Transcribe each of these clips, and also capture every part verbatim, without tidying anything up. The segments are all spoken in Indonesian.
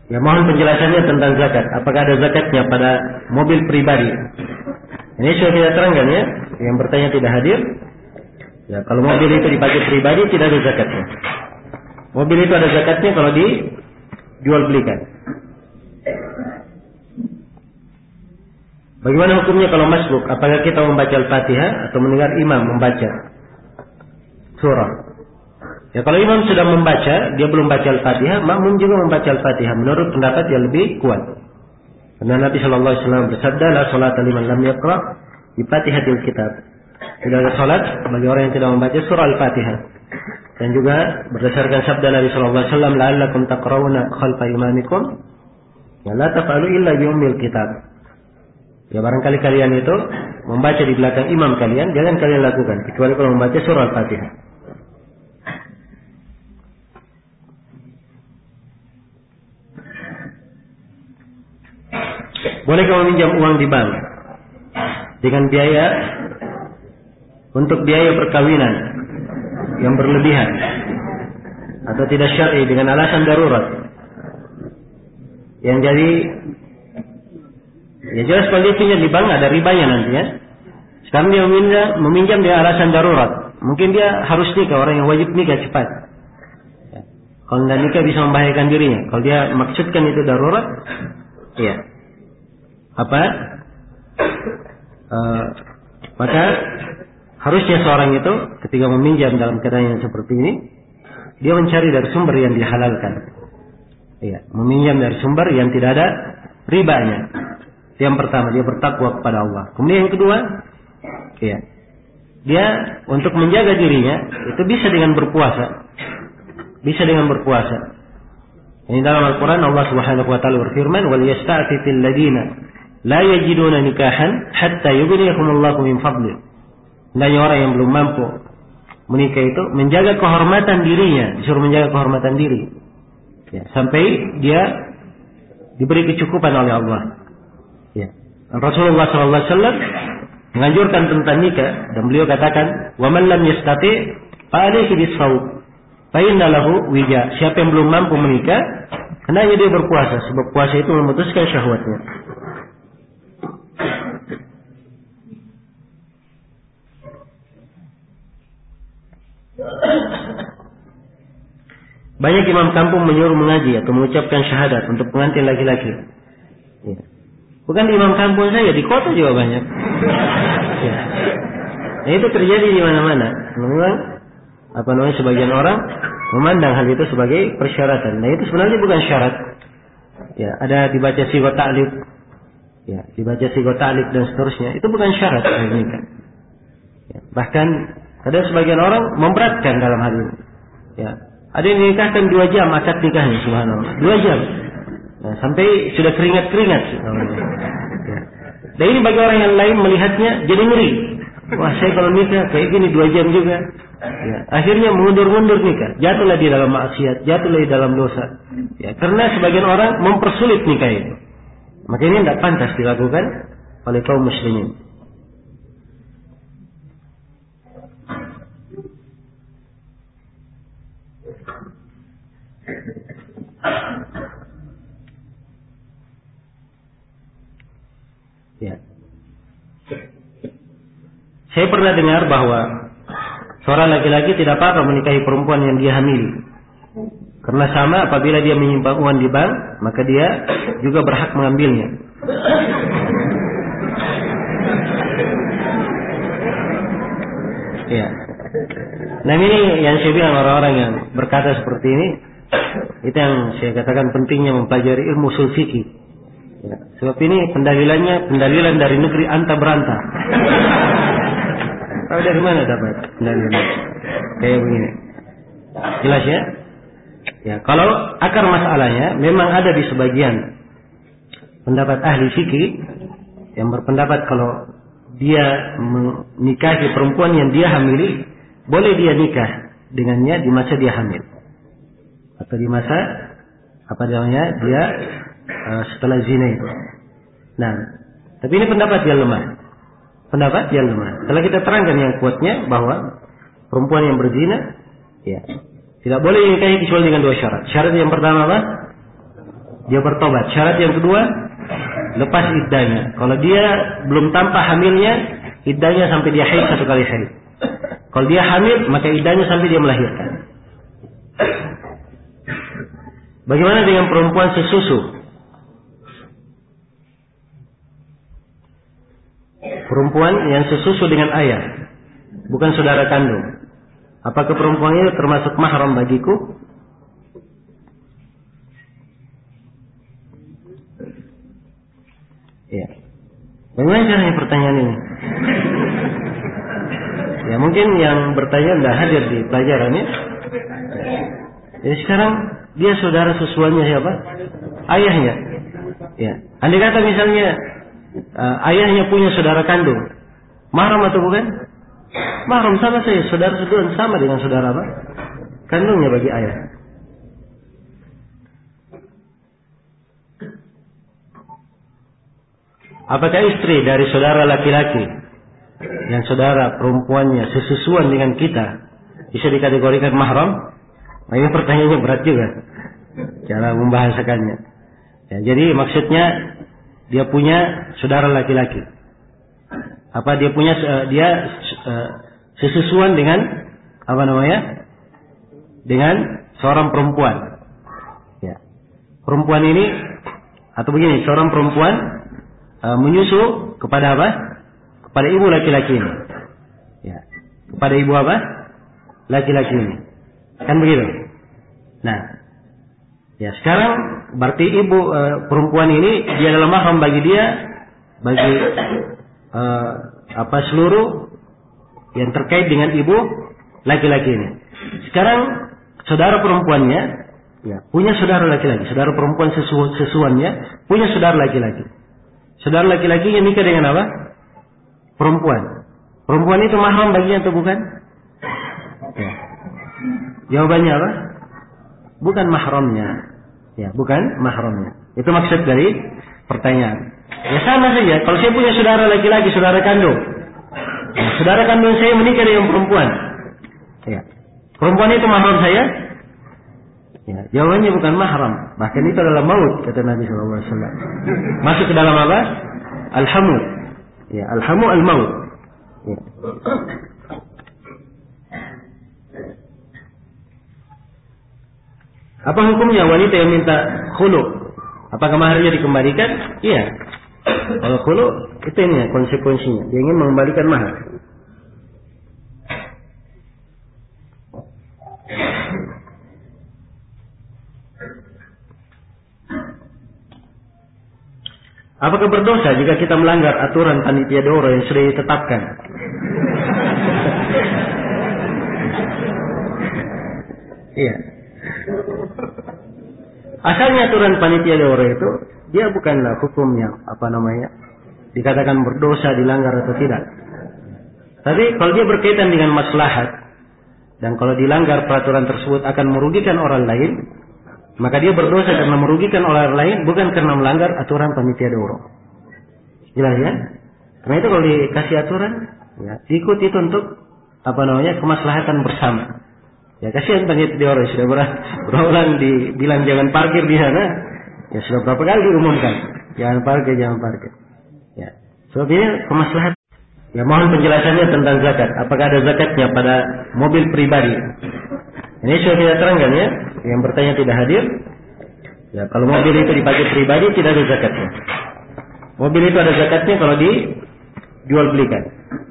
Ya, mohon penjelasannya tentang zakat. Apakah ada zakatnya pada mobil pribadi? Ini sudah kita terangkan ya. Yang bertanya tidak hadir. Ya, kalau mobil itu dipakai pribadi tidak ada zakatnya. Mobil itu ada zakatnya kalau dijual belikan. Bagaimana hukumnya kalau masbuk? Apakah kita membaca Al-Fatihah atau mendengar imam membaca surah? Ya, kalau imam sudah membaca, dia belum baca Al-Fatihah, makmum juga membaca Al-Fatihah. Menurut pendapat yang lebih kuat. Karena Nabi Shallallahu Alaihi Wasallam bersabda, "La salata liman lam yaqra bi Fatihatil Kitab." Tidak ada salat bagi orang yang tidak membaca surah Al-Fatihah. Dan juga berdasarkan sabda Nabi Shallallahu Alaihi Wasallam, "La'allakum taqra'una khalfa imamikum, ya la taf'alu illa bi ummil kitab." Ya, barangkali kalian itu membaca di belakang imam kalian, jangan kalian lakukan kecuali kalau membaca surah Al-Fatihah. Bolehkah meminjam uang di bank dengan biaya untuk biaya perkawinan yang berlebihan atau tidak syar'i dengan alasan darurat? Yang jadi ya jelas kalau dia pinjam di bank ada ribanya nanti ya. Sekarang dia meminjam, meminjam dengan alasan darurat. Mungkin dia harus nikah, orang yang wajib nikah cepat. Ya. Kalau tidak nikah bisa membahayakan dirinya. Kalau dia maksudkan itu darurat, iya. Apa? Uh, maka harusnya seorang itu ketika meminjam dalam keadaan yang seperti ini, dia mencari dari sumber yang dihalalkan. Iya, meminjam dari sumber yang tidak ada ribanya. Yang pertama, dia bertakwa kepada Allah. Kemudian yang kedua, iya, dia untuk menjaga dirinya itu bisa dengan berpuasa. Bisa dengan berpuasa. Ini dalam Al-Quran Allah Subhanahu wa taala berfirman, "Wal yasta'fifil ladina la yajiduna nikahan hatta yughniyahumullahu min fadli." Hendaknya orang yang belum mampu menikah itu menjaga kehormatan dirinya, disuruh menjaga kehormatan diri. Ya, sampai dia diberi kecukupan oleh Allah. Ya. Rasulullah sallallahu alaihi wasallam menganjurkan tentang nikah dan beliau katakan, "Wa man lam yastati' fa alayhi bis-shaum fa inna lahu wija." Siapa yang belum mampu menikah, hendaknya dia berpuasa sebab puasa itu memutuskan syahwatnya. Banyak imam kampung menyuruh mengaji atau mengucapkan syahadat untuk pengantin laki-laki. Ya. Bukan di imam kampung saja, di kota juga banyak. Ya. Nah, itu terjadi di mana-mana. Memang apa namanya sebagian orang memandang hal itu sebagai persyaratan. Nah, itu sebenarnya bukan syarat. Ya, ada dibaca sigot ta'lib. Ya, dibaca sigot ta'lib dan seterusnya. Itu bukan syarat nikah. Ya. Bahkan ada sebagian orang memberatkan dalam hal ini. Ya. Ada yang nikahkan dua jam akad nikahnya, subhanallah. Dua jam. Nah, sampai sudah keringat-keringat. Ya. Dan ini bagi orang yang lain melihatnya jadi ngeri. Wah, saya kalau nikah kayak gini dua jam juga. Ya. Akhirnya mundur-mundur nikah. Jatuhlah di dalam maksiat, jatuhlah di dalam dosa. Ya. Karena sebagian orang mempersulit nikah itu. Maka ini tidak pantas dilakukan oleh kaum muslimin. Ya. Saya pernah dengar bahwa seorang laki-laki tidak apa-apa menikahi perempuan yang dia hamili. Karena sama apabila dia menyimpan uang di bank, maka dia juga berhak mengambilnya. Ya. Nah, ini yang saya bilang orang-orang yang berkata seperti ini, itu yang saya katakan pentingnya mempelajari ilmu ushul fikih. Ya. Sebab ini pendalilannya pendalilan dari negeri anta beranta. Tahu dari mana dapat pendalilan kayak begini? Jelas ya? Ya, kalau akar masalahnya memang ada di sebagian pendapat ahli fikih yang berpendapat kalau dia menikahi perempuan yang dia hamili, boleh dia nikah dengannya di masa dia hamil atau di masa apa namanya dia uh, setelah zina itu. Nah, tapi ini pendapat yang lemah. Pendapat yang lemah. Setelah kita terangkan yang kuatnya bahwa perempuan yang berzina, ya, tidak boleh dinikahi kecuali dengan dua syarat. Syarat yang pertama apa? dia bertobat. Syarat yang kedua, lepas iddahnya. Kalau dia belum tampak hamilnya, iddahnya sampai dia haid satu kali haid. Kalau dia hamil, maka iddahnya sampai dia melahirkan. Bagaimana dengan perempuan sesusu? Perempuan yang sesusu dengan ayah, bukan saudara kandung. Apakah perempuan ini termasuk mahram bagiku? Ya. Bagaimana caranya pertanyaan ini? Ya mungkin yang bertanya tidak hadir di pelajaran ya. Jadi sekarang dia saudara sesuanya siapa? Ayahnya. Ya. Andai kata misalnya uh, ayahnya punya saudara kandung, mahram atau bukan? Mahram sama saja, saudara sesuatu sama dengan saudara apa? Kandungnya bagi ayah. Apakah istri dari saudara laki-laki yang saudara perempuannya sesusuan dengan kita bisa dikategorikan mahram? Nah, ini pertanyaannya berat juga cara membahasakannya. Ya, jadi maksudnya dia punya saudara laki-laki. Apa dia punya uh, dia uh, sesusuan dengan apa namanya? Dengan seorang perempuan. Ya. Perempuan ini atau begini, seorang perempuan uh, menyusu kepada apa? Kepada ibu laki-laki ini. Ya. Kepada ibu apa? Laki-laki ini. Kan begitu? Nah, ya sekarang berarti ibu uh, perempuan ini dia adalah mahram bagi dia, bagi uh, apa seluruh yang terkait dengan ibu laki-laki ini. Sekarang saudara perempuannya ya, punya saudara laki-laki, saudara perempuan sesu, sesuannya punya saudara laki-laki. Saudara laki-laki yang nikah dengan apa? Perempuan. Perempuan itu mahram baginya atau bukan? Ya. Jawabannya apa? Bukan mahramnya. Ya, bukan mahramnya. Itu maksud dari pertanyaan. Ya sama saja. Kalau saya punya saudara laki-laki, saudara kandung, ya, saudara kandung saya menikah dengan perempuan. Ya. Perempuan itu mahram saya? Ya, jawabannya bukan mahram. Bahkan itu adalah maut, kata Nabi shallallahu alaihi wasallam. Masuk ke dalam apa? Al-hamu. Ya, al-hamu al-maut. Ya. Apa hukumnya wanita yang minta khulu? Apakah maharnya dikembalikan? Iya. Kalau khulu, itu ini konsekuensinya. Dia ingin mengembalikan mahar. Apakah berdosa jika kita melanggar aturan panitia doro yang sudah ditetapkan? Iya. Asalnya aturan panitia doro itu dia bukanlah hukum yang apa namanya dikatakan berdosa, dilanggar atau tidak. Tapi kalau dia berkaitan dengan maslahat dan kalau dilanggar peraturan tersebut akan merugikan orang lain, maka dia berdosa karena merugikan orang lain, bukan karena melanggar aturan panitia doro. Jelas ya? Karena itu kalau dikasih aturan, ya, diikuti itu untuk apa namanya kemaslahatan bersama. Ya kasihan panitia doro sudah berulang dibilang jangan parkir di sana, ya sudah berapa kali diumumkan jangan parkir, jangan parkir. Ya, sebab ini kemaslahatan. Ya mohon penjelasannya tentang zakat. Apakah ada zakatnya pada mobil pribadi? Ini sudah kita terangkan ya. Yang bertanya tidak hadir. Ya kalau mobil itu dipakai pribadi tidak ada zakatnya. Mobil itu ada zakatnya kalau dijual belikan.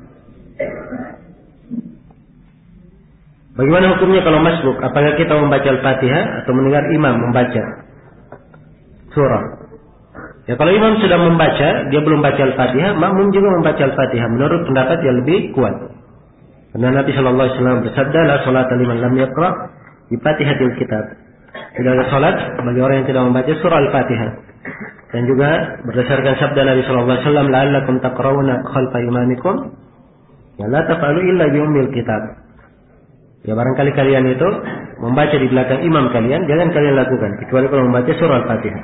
Bagaimana hukumnya kalau masbuk? Apakah kita membaca Al-Fatihah atau mendengar imam membaca surah? Ya kalau imam sudah membaca, dia belum baca Al-Fatihah, makmum juga membaca Al-Fatihah menurut pendapat yang lebih kuat. Karena Nabi shallallahu alaihi wasallam bersabda, la salata liman lam yaqra bi Fatihatil Kitab. Tidak ada salat bagi orang yang tidak membaca surah Al-Fatihah. Dan juga berdasarkan sabda Nabi shallallahu alaihi wasallam, la'allakum taqra'una khalfa imamikum, ya la taf'alu illa bi ummil kitab. Ya barangkali kalian itu membaca di belakang imam kalian, jangan kalian lakukan kecuali kalau membaca surah Al-Fatihah.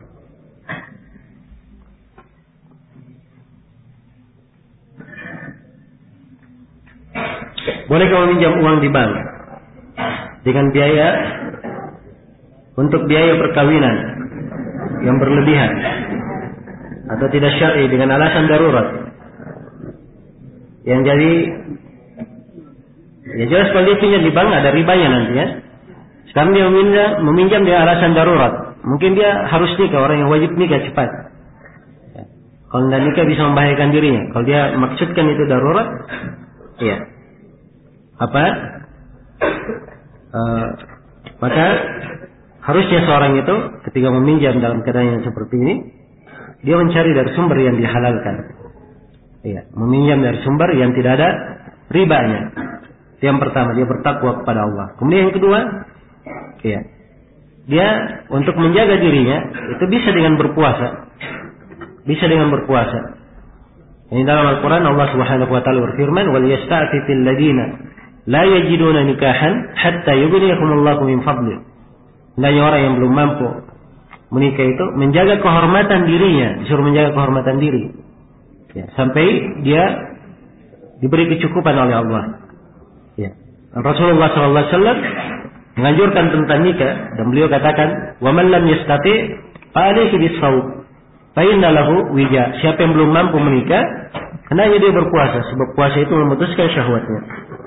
Bolehkah meminjam uang di bank dengan biaya untuk biaya perkawinan yang berlebihan atau tidak syar'i dengan alasan darurat, yang jadi ya jelas kalau dia pinjam di bank ada ribanya nanti ya. Sekarang dia meminjam, meminjam dia alasan darurat, mungkin dia harus nikah, orang yang wajib nikah cepat. Kalau tidak nikah bisa membahayakan dirinya. Kalau dia maksudkan itu darurat, ya apa? Uh, maka harusnya seorang itu ketika meminjam dalam keadaan yang seperti ini, dia mencari dari sumber yang dihalalkan. Ya, meminjam dari sumber yang tidak ada ribanya. Itu yang pertama, dia bertakwa kepada Allah. Kemudian yang kedua, ya, dia untuk menjaga dirinya itu bisa dengan berpuasa. Bisa dengan berpuasa. Ini dalam Al-Quran Allah Subhanahu wa taala berfirman, "Wal yasta'fifil ladina la yajiduna nikahan hatta yughniyahumullahu min fadli." Hendaknya orang yang belum mampu menikah itu menjaga kehormatan dirinya, disuruh menjaga kehormatan diri. Ya, sampai dia diberi kecukupan oleh Allah. Ya. Rasulullah sallallahu alaihi wasallam menganjurkan tentang nikah dan beliau katakan, "Wa man lam yastati' fa alayhi bis-shaum." Fa'inna lahu wija. Siapa yang belum mampu menikah, hendaknya dia berpuasa, sebab puasa itu memutuskan syahwatnya.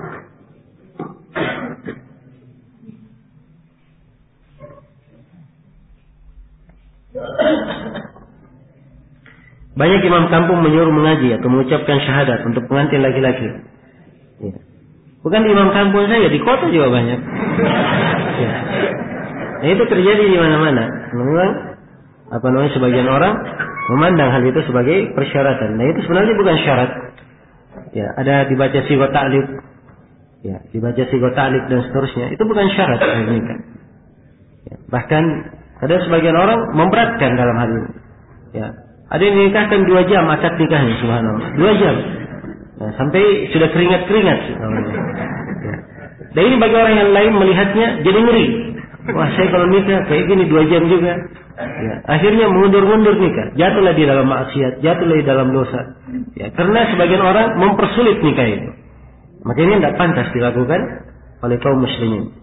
Banyak imam kampung menyuruh mengaji atau mengucapkan syahadat untuk pengantin laki-laki. Ya. Bukan di imam kampung saya, di kota juga banyak. Ya. Nah, itu terjadi di mana-mana. Memang apa namanya sebagian orang memandang hal itu sebagai persyaratan. Nah, itu sebenarnya bukan syarat. Ya, ada dibaca sigot ta'lib. Ya, dibaca sigot ta'lib dan seterusnya. Itu bukan syarat nikah. Ya, bahkan ada sebagian orang memberatkan dalam hal ini. Ya, ada yang nikahkan dua jam akad nikahnya, subhanallah. Dua jam. Nah, sampai sudah keringat-keringat. Ya. Dan ini bagi orang yang lain melihatnya jadi ngeri. Wah, saya kalau nikah kayak gini dua jam juga. Ya, akhirnya mundur-mundur nikah, jatuhlah di dalam maksiat, jatuhlah di dalam dosa. Ya, karena sebagian orang mempersulit nikah itu. Maka ini tidak pantas dilakukan oleh kaum muslimin.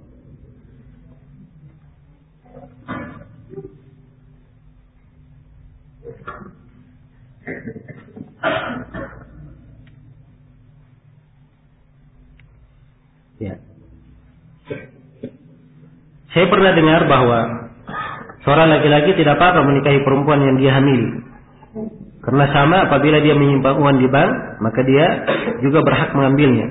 Ya. Saya pernah dengar bahwa seorang laki-laki tidak apa-apa menikahi perempuan yang dia hamili. Karena sama apabila dia menyimpan uang di bank, maka dia juga berhak mengambilnya.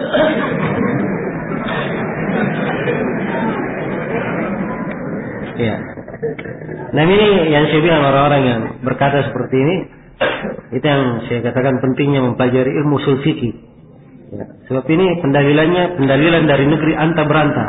Ya. Nah, ini yang saya bilang orang-orang yang berkata seperti ini, itu yang saya katakan pentingnya mempelajari ilmu ushul fikih. Ya. Sebab ini pendalilannya pendalilan dari negeri anta beranta.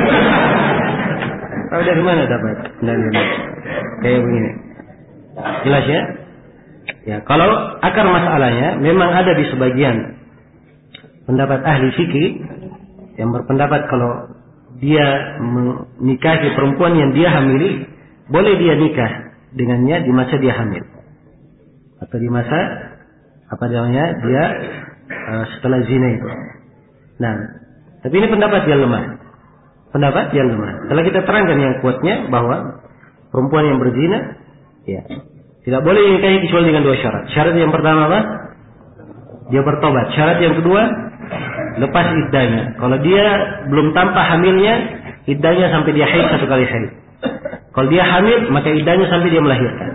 Tahu dari mana dapat pendalilan kayak begini? Jelas ya? Ya, kalau akar masalahnya memang ada di sebagian pendapat ahli fikih yang berpendapat kalau dia menikahi perempuan yang dia hamili, boleh dia nikah dengannya di masa dia hamil atau di masa apa namanya dia uh, setelah zina itu. Nah, tapi ini pendapat yang lemah. Pendapat yang lemah. Setelah kita terangkan yang kuatnya bahwa perempuan yang berzina, ya, tidak boleh dinikahi kecuali dengan dua syarat. Syarat yang pertama apa? Dia bertobat. Syarat yang kedua, lepas iddahnya. Kalau dia belum tampak hamilnya, iddahnya sampai dia haid satu kali haid. Kalau dia hamil, maka iddahnya sampai dia melahirkan.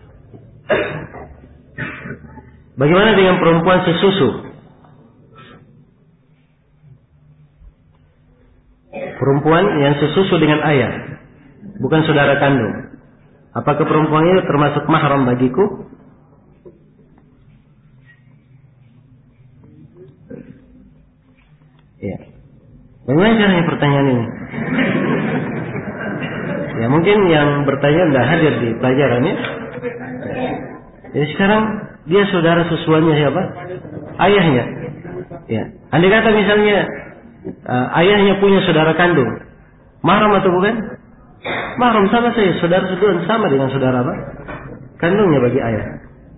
Bagaimana dengan perempuan sesusu? Perempuan yang sesusu dengan ayah, bukan saudara kandung. Apakah perempuan itu termasuk mahram bagiku? Ya. Bagaimana caranya pertanyaan ini? Ya, mungkin yang bertanya tidak hadir di pelajarannya. Jadi sekarang dia saudara susuannya siapa? Ayahnya. Ya. Andai kata misalnya uh, ayahnya punya saudara kandung, mahram atau bukan? Mahram sama saja, saudara susuan sama dengan saudara apa? Kandungnya bagi ayah.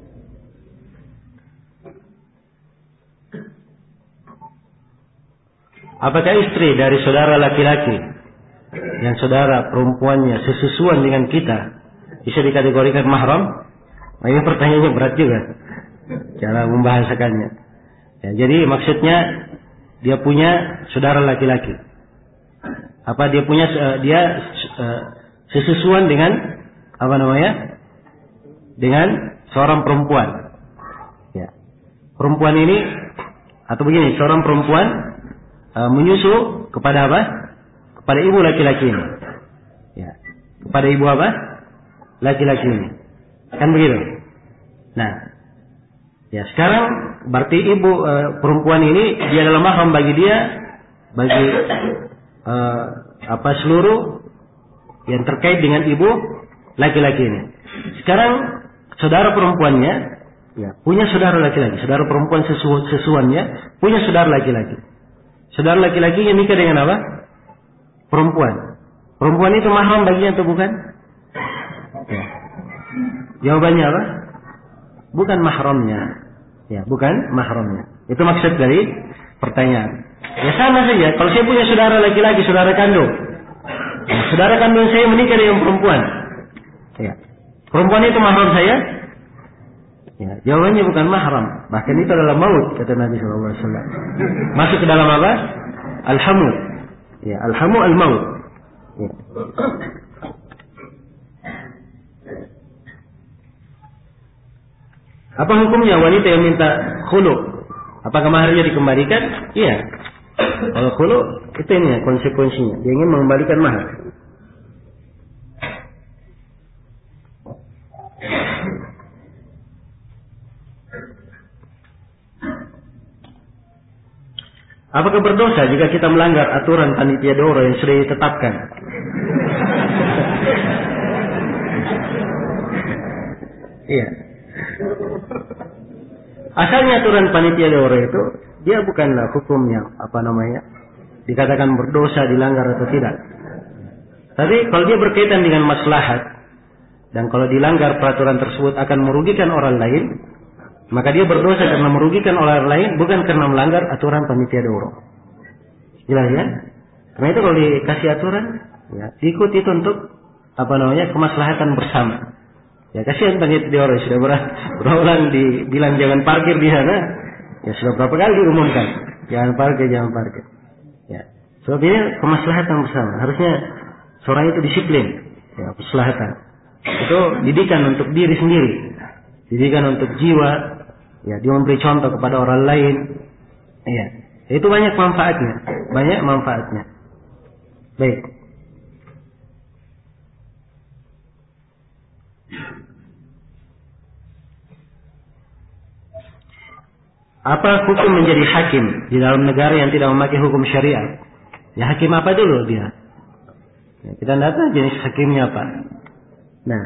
Apakah istri dari saudara laki-laki yang saudara perempuannya sesusuan dengan kita bisa dikategorikan mahram? Nah, ini pertanyaannya berat juga cara membahasakannya. Ya, jadi maksudnya dia punya saudara laki-laki. Apa dia punya dia uh, sesusuan dengan apa namanya? Dengan seorang perempuan. Ya. Perempuan ini atau begini, seorang perempuan uh, menyusu kepada apa? Kepada ibu laki-laki ini. Ya. Kepada ibu apa? Laki-laki ini. Kan begitu. Nah, ya sekarang berarti ibu e, perempuan ini dia adalah mahram bagi dia, bagi e, apa seluruh yang terkait dengan ibu laki-laki ini. Sekarang saudara perempuannya, ya punya saudara laki-laki, saudara perempuan sesu, sesuannya punya saudara laki-laki. Saudara laki-lakinya nikah dengan apa? Perempuan. Perempuan itu mahram baginya atau bukan? Ya. Jawabannya apa? Bukan mahramnya. Ya, bukan mahramnya. Itu maksud dari pertanyaan. Ya sama saja. Kalau saya punya saudara laki-laki, saudara kandung. Ya, saudara kandung saya menikah dengan perempuan. Ya. Perempuan itu mahram saya? Ya, jawabannya bukan mahram. Bahkan itu adalah maut, kata Nabi shallallahu alaihi wasallam. Masuk ke dalam apa? Al-hamu. Ya, al-hamu al-maut. Ya. Apa hukumnya wanita yang minta khulu? Apakah maharnya dikembalikan? Iya. Kalau khulu, itu ini konsekuensinya. Dia ingin mengembalikan mahar. Apakah berdosa jika kita melanggar aturan panitia doro yang sudah ditetapkan? Iya. Asalnya aturan panitia doro itu dia bukanlah hukum yang apa namanya dikatakan berdosa, dilanggar atau tidak. Tapi kalau dia berkaitan dengan maslahat dan kalau dilanggar peraturan tersebut akan merugikan orang lain, maka dia berdosa karena merugikan orang lain, bukan karena melanggar aturan panitia doro. Jelas ya? Karena itu kalau dikasih aturan, ya ikut itu untuk apa namanya kemaslahatan bersama. Ya kasihan panitia doro sudah berulang dibilang jangan parkir di sana, ya sudah berapa kali diumumkan jangan parkir, jangan parkir. Ya, sebab ini kemaslahatan bersama. Harusnya seorang itu disiplin, ya kemaslahatan. Itu didikan untuk diri sendiri, didikan untuk jiwa. Ya, dia memberi contoh kepada orang lain. Ya, itu banyak manfaatnya, banyak manfaatnya. Baik. Apa hukum menjadi hakim di dalam negara yang tidak memakai hukum syariat? Ya hakim apa dulu dia? Ya, kita tidak tahu jenis hakimnya apa. Nah,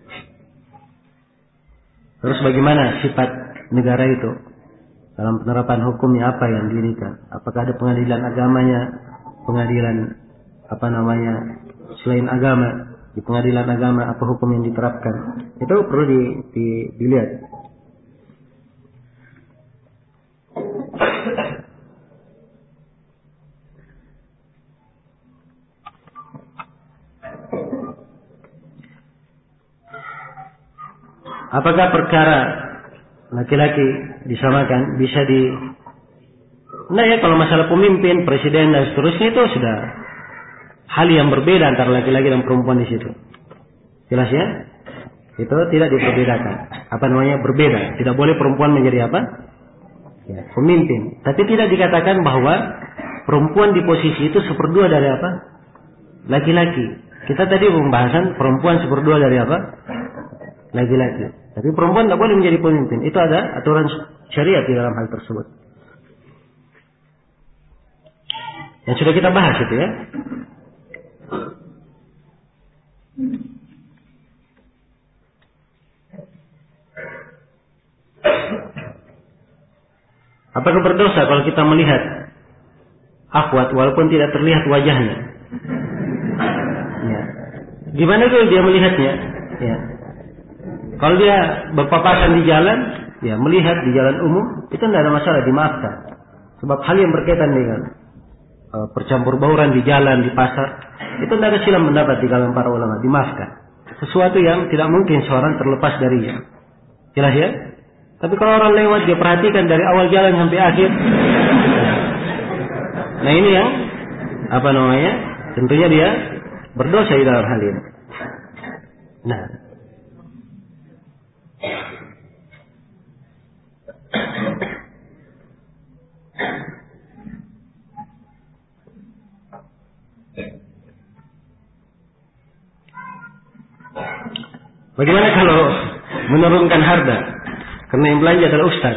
terus bagaimana sifat negara itu dalam penerapan hukumnya, apa yang dirikan? Apakah ada pengadilan agamanya, pengadilan apa namanya selain agama? Di pengadilan agama apa hukum yang diterapkan? Itu perlu di, di, dilihat. Apakah perkara laki-laki disamakan bisa di... Nah ya, kalau masalah pemimpin, presiden dan seterusnya itu sudah hal yang berbeda antara laki-laki dan perempuan di situ. Jelas ya? Itu tidak diperbedakan. Apa namanya? Berbeda. Tidak boleh perempuan menjadi apa? Ya, pemimpin. Tapi tidak dikatakan bahwa perempuan di posisi itu seperdua dari apa? Laki-laki. Kita tadi pembahasan perempuan seperdua dari apa? Laki-laki. Tapi perempuan tidak boleh menjadi pemimpin. Itu ada aturan syariat di dalam hal tersebut. Yang sudah kita bahas itu ya. Apakah berdosa kalau kita melihat akhwat walaupun tidak terlihat wajahnya? Ya. Gimana kalau dia melihatnya? Ya. Kalau dia berpapasan di jalan, ya melihat di jalan umum, itu tidak ada masalah, dimaafkan. Sebab hal yang berkaitan dengan uh, percampur bauran di jalan, di pasar, itu tidak ada silam pendapat di kalangan para ulama, dimaafkan. sesuatu yang tidak mungkin seorang terlepas darinya. Jelas ya? Tapi kalau orang lewat dia perhatikan dari awal jalan sampai akhir. Nah ini yang apa namanya? Tentunya dia berdosa di dalam hal ini. Nah, bagaimana kalau menurunkan harga? Karena yang belanja adalah ustaz.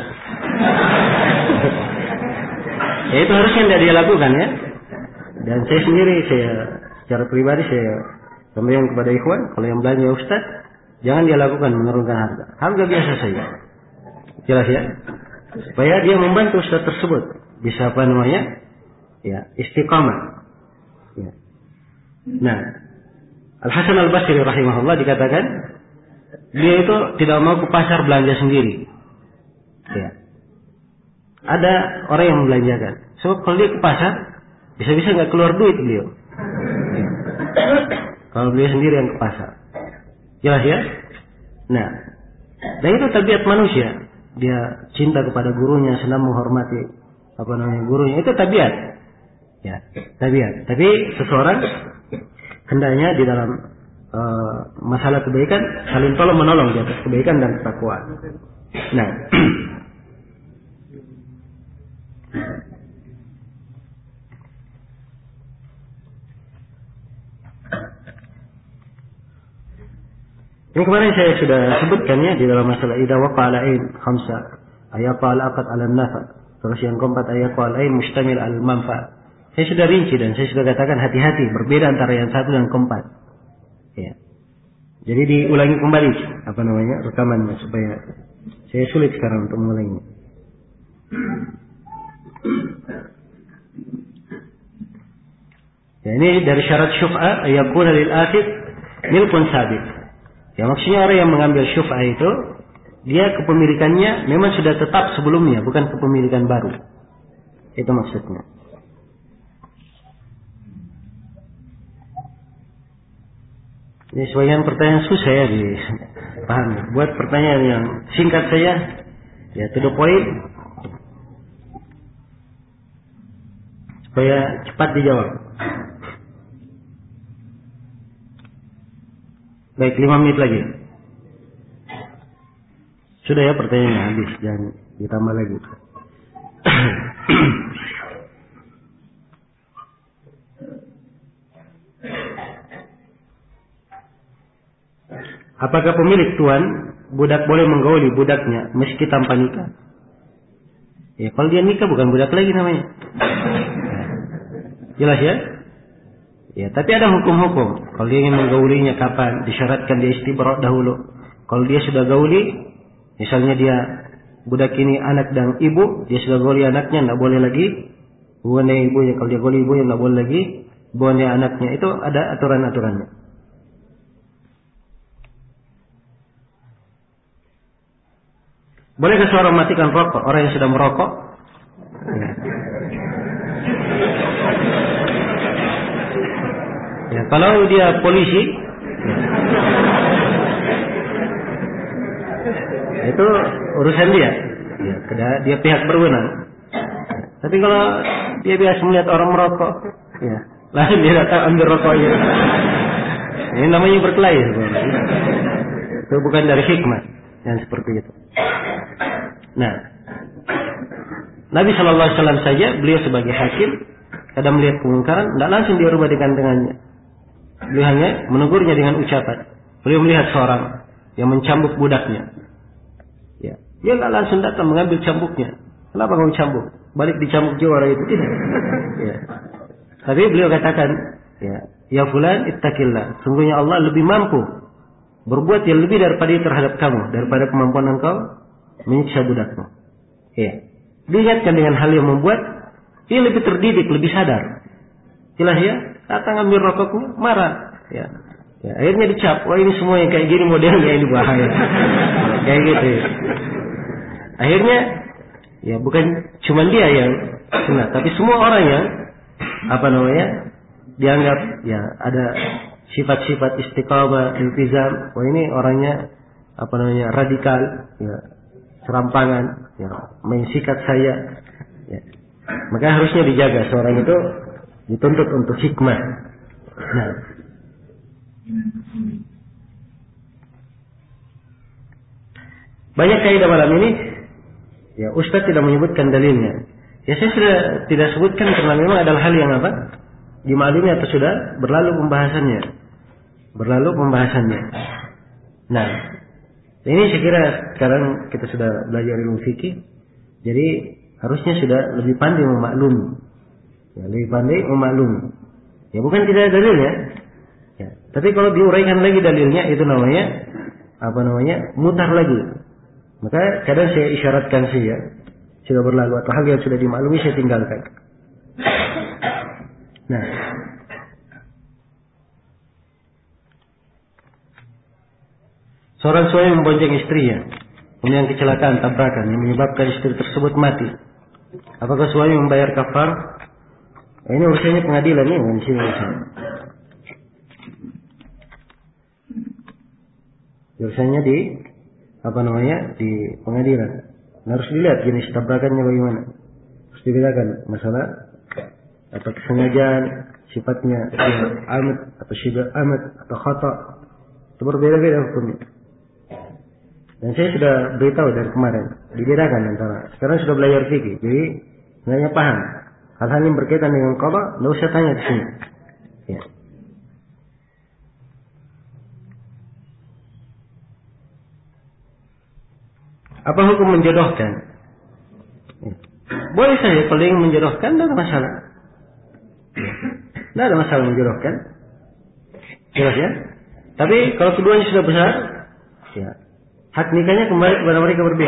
Ya itu harusnya tidak dia lakukan ya. Dan saya sendiri, saya secara pribadi saya sampaikan kepada ikhwan, kalau yang belanja ustaz, jangan dia lakukan menurunkan harga. Harga biasa saja. Jelas ya? Supaya dia membantu ustaz tersebut. Bisa apa namanya? Ya, istiqamah. Ya. Nah, Al-Hasan Al-Basri rahimahullah dikatakan, dia itu tidak mau ke pasar belanja sendiri. Ya. Ada orang yang membelanjakan. So, kalau dia ke pasar, bisa-bisa nggak keluar duit beliau. Ya. Kalau beliau sendiri yang ke pasar. Jelas ya? Nah, dan itu tabiat manusia. Dia cinta kepada gurunya, senang menghormati apa namanya gurunya. Itu tabiat. Ya, tabiat. Tapi seseorang hendaknya di dalam uh, masalah kebaikan saling tolong menolong di atas kebaikan dan ketakwaan. Nah, ini kemarin saya sudah sebutkan ya di dalam masalah idza waqa'a al-ain khamsa ayaqa al-aqad ala an-nafa. Terus yang keempat ayaqa al-ain mustamil al-manfa. Saya sudah rinci dan saya sudah katakan hati-hati berbeda antara yang satu dan keempat. Ya. Jadi diulangi kembali apa namanya rekamannya supaya saya sulit sekarang untuk mengulanginya. Ya, ini dari syarat syuf'ah yakuna lil akhid milkun sabit. Ya maksudnya orang yang mengambil syuf'ah itu dia kepemilikannya memang sudah tetap sebelumnya, bukan kepemilikan baru. Itu maksudnya. Ini sebagian pertanyaan susah ya dipahami. Buat pertanyaan yang singkat saja, ya to the point, supaya cepat dijawab. Baik, lima menit lagi. Sudah ya pertanyaannya habis, jangan ditambah lagi. Apakah pemilik tuan budak boleh menggauli budaknya meski tanpa nikah? Ya, kalau dia nikah bukan budak lagi namanya. Jelas ya? Ya, tapi ada hukum-hukum. Kalau dia ingin menggaulinya kapan? Disyaratkan dia istibra' dahulu. Kalau dia sudah gauli, misalnya dia budak ini anak dan ibu, dia sudah gauli anaknya, tidak boleh lagi hubungan dengan ibunya. Kalau dia gauli ibunya, tidak boleh lagi hubungan dengan anaknya. Itu ada aturan-aturannya. Bolehkah seorang matikan rokok? Orang yang sudah merokok? Ya. Ya, kalau dia polisi, ya, itu urusan dia. Ya, dia pihak berwenang. Tapi kalau dia biasa melihat orang merokok, ya, lalu dia datang ambil rokoknya. Ini namanya berkelahi sebenarnya. Itu bukan dari hikmah yang seperti itu. Nah, Nabi Shallallahu Alaihi Wasallam saja beliau sebagai hakim kadang melihat kemungkaran, tidak langsung dia rubah dengan dengannya. Beliau hanya menegurnya dengan ucapan. Beliau melihat seorang yang mencambuk budaknya. Ya, dia tidak langsung datang mengambil cambuknya. Kenapa kamu cambuk? Balik dicambuk juga orang itu tidak. Ya. Tapi beliau katakan, ya, ya fulan ittaqillah. Sungguhnya Allah lebih mampu berbuat yang lebih daripada itu terhadap kamu, daripada kemampuan engkau menyiksa budakmu. Ya. Diingatkan dengan hal yang membuat dia lebih terdidik, lebih sadar. Jelas ya, datang ambil rokoknya, marah. Ya. Ya, akhirnya dicap, wah ini semua yang kayak gini modelnya ini bahaya. Kayak gitu. Ya. Akhirnya, ya bukan cuma dia yang kena, tapi semua orang yang apa namanya dianggap ya ada sifat-sifat istiqamah, iltizam, wah ini orangnya apa namanya radikal, ya, serampangan, ya, main sikat saya, ya. Maka harusnya dijaga seorang itu dituntut untuk hikmah. Nah, banyak kaidah malam ini, ya Ustaz tidak menyebutkan dalilnya. Ya saya sudah tidak sebutkan karena memang adalah hal yang apa? Dimaklumi atau sudah berlalu pembahasannya. Berlalu pembahasannya. Nah, ini saya kira sekarang kita sudah belajar ilmu fikih, jadi harusnya sudah lebih pandai memaklumi. Ya, lebih pandai memaklumi. Ya bukan tidak ada dalilnya. Ya, tapi kalau diuraikan lagi dalilnya itu namanya apa namanya? Mutar lagi. Maka kadang saya isyaratkan saja sudah berlalu atau hal yang sudah dimaklumi saya tinggalkan. Nah, seorang suami membonceng istrinya, kemudian kecelakaan tabrakan yang menyebabkan istri tersebut mati. Apakah suami membayar kafar? Nah, ini urusannya pengadilan nih, bukan sini urusannya. Urusannya di apa namanya di pengadilan. Nah, harus dilihat jenis tabrakannya bagaimana. Harus dibedakan masalah atau kesengajaan, sifatnya ya, amat atau syibah amat atau khata, itu berbeda-beda hukumnya. Dan saya sudah beritahu dari kemarin, dibedakan antara. Sekarang sudah belajar fikih, jadi sebenarnya paham hal-hal yang berkaitan dengan qada, nggak usah tanya di sini. Ya. Apa hukum menjodohkan? Ya. Boleh saja kalau ingin menjodohkan, tidak ada masalah. Tidak ada masalah menjodohkan, jelas ya. Tapi kalau keduanya sudah besar, ya, hak nikahnya kembali kepada mereka berdua.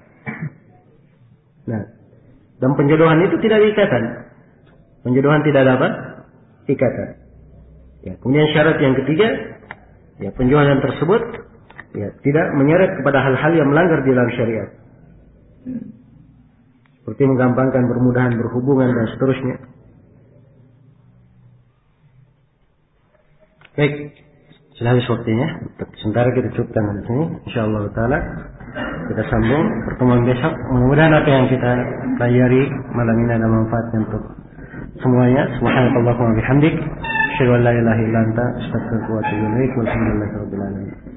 Nah, dan penjodohan itu tidak ada ikatan. Penjodohan tidak ada apa? Ikatan. Ya, kemudian syarat yang ketiga, ya, penjodohan tersebut, ya, tidak menyeret kepada hal-hal yang melanggar di dalam syariat, seperti menggampangkan bermudahan berhubungan dan seterusnya. Baik, sudah habis waktunya. Sementara kita cukupkan di sini. Insyaallah taala kita sambung pertemuan besok. Mudah-mudahan apa yang kita pelajari malam ini ada manfaatnya untuk semuanya. Subhanakallahumma bihamdik, asyhadu an la ilaha illa anta, astaghfiruka wa atubu ilaik. Walhamdulillahirabbil alamin.